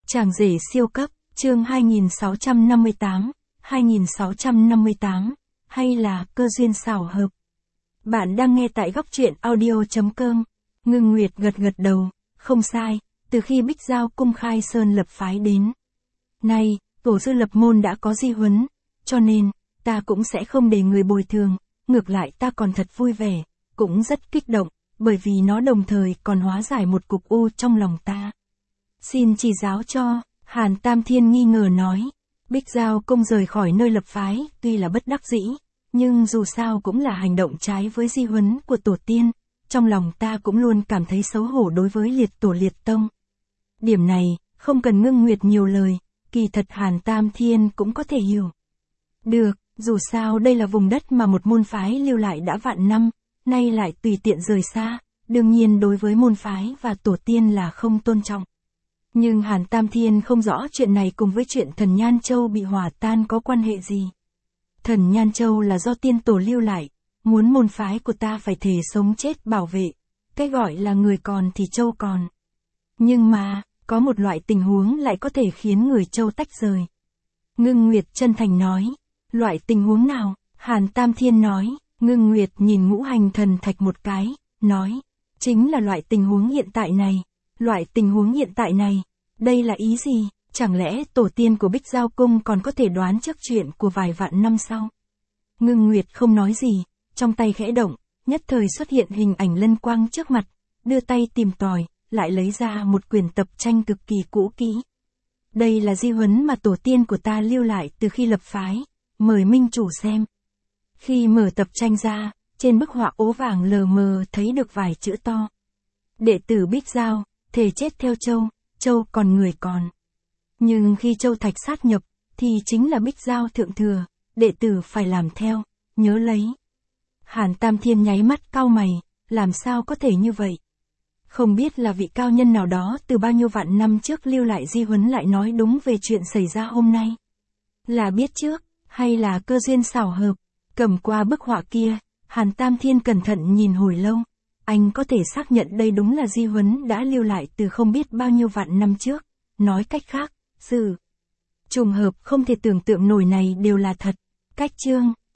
Chàng rể siêu cấp, chương 2658, hay là cơ duyên xảo hợp. Bạn đang nghe tại góc truyện audio.com. Ngưng Nguyệt gật gật đầu, không sai, từ khi Bích Giao cung khai sơn lập phái đến nay, tổ sư lập môn đã có di huấn, cho nên, ta cũng sẽ không để người bồi thường, ngược lại ta còn thật vui vẻ, cũng rất kích động, bởi vì nó đồng thời còn hóa giải một cục u trong lòng ta. Xin chỉ giáo cho, Hàn Tam Thiên nghi ngờ nói. Bích Giao cung rời khỏi nơi lập phái, tuy là bất đắc dĩ, nhưng dù sao cũng là hành động trái với di huấn của tổ tiên, trong lòng ta cũng luôn cảm thấy xấu hổ đối với liệt tổ liệt tông. Điểm này, không cần Ngưng Nguyệt nhiều lời, kỳ thật Hàn Tam Thiên cũng có thể hiểu. Được, dù sao đây là vùng đất mà một môn phái lưu lại đã vạn năm, nay lại tùy tiện rời xa, đương nhiên đối với môn phái và tổ tiên là không tôn trọng. Nhưng Hàn Tam Thiên không rõ chuyện này cùng với chuyện Thần Nhan Châu bị hỏa tan có quan hệ gì. Thần Nhan Châu là do tiên tổ lưu lại, muốn môn phái của ta phải thề sống chết bảo vệ, cái gọi là người còn thì châu còn. Nhưng mà, có một loại tình huống lại có thể khiến người châu tách rời. Ngưng Nguyệt chân thành nói, loại tình huống nào? Hàn Tam Thiên nói, Ngưng Nguyệt nhìn Ngũ Hành Thần Thạch một cái, nói, chính là loại tình huống hiện tại này. Loại tình huống hiện tại này, đây là ý gì? Chẳng lẽ tổ tiên của Bích Giao cung còn có thể đoán trước chuyện của vài vạn năm sau? Ngưng Nguyệt không nói gì, trong tay khẽ động, nhất thời xuất hiện hình ảnh lân quang trước mặt, đưa tay tìm tòi, lại lấy ra một quyển tập tranh cực kỳ cũ kỹ. Đây là di huấn mà tổ tiên của ta lưu lại từ khi lập phái, mời minh chủ xem. Khi mở tập tranh ra, trên bức họa ố vàng lờ mờ thấy được vài chữ to. Đệ tử Bích Giao, thề chết theo Châu, Châu còn người còn. Nhưng khi Châu Thạch sát nhập, thì chính là Bích Giao thượng thừa, đệ tử phải làm theo, nhớ lấy. Hàn Tam Thiên nháy mắt cau mày, làm sao có thể như vậy? Không biết là vị cao nhân nào đó từ bao nhiêu vạn năm trước lưu lại di huấn lại nói đúng về chuyện xảy ra hôm nay. Là biết trước, hay là cơ duyên xảo hợp? Cầm qua bức họa kia, Hàn Tam Thiên cẩn thận nhìn hồi lâu. Anh có thể xác nhận đây đúng là di huấn đã lưu lại từ không biết bao nhiêu vạn năm trước. Nói cách khác, sự trùng hợp không thể tưởng tượng nổi này đều là thật. Cách chương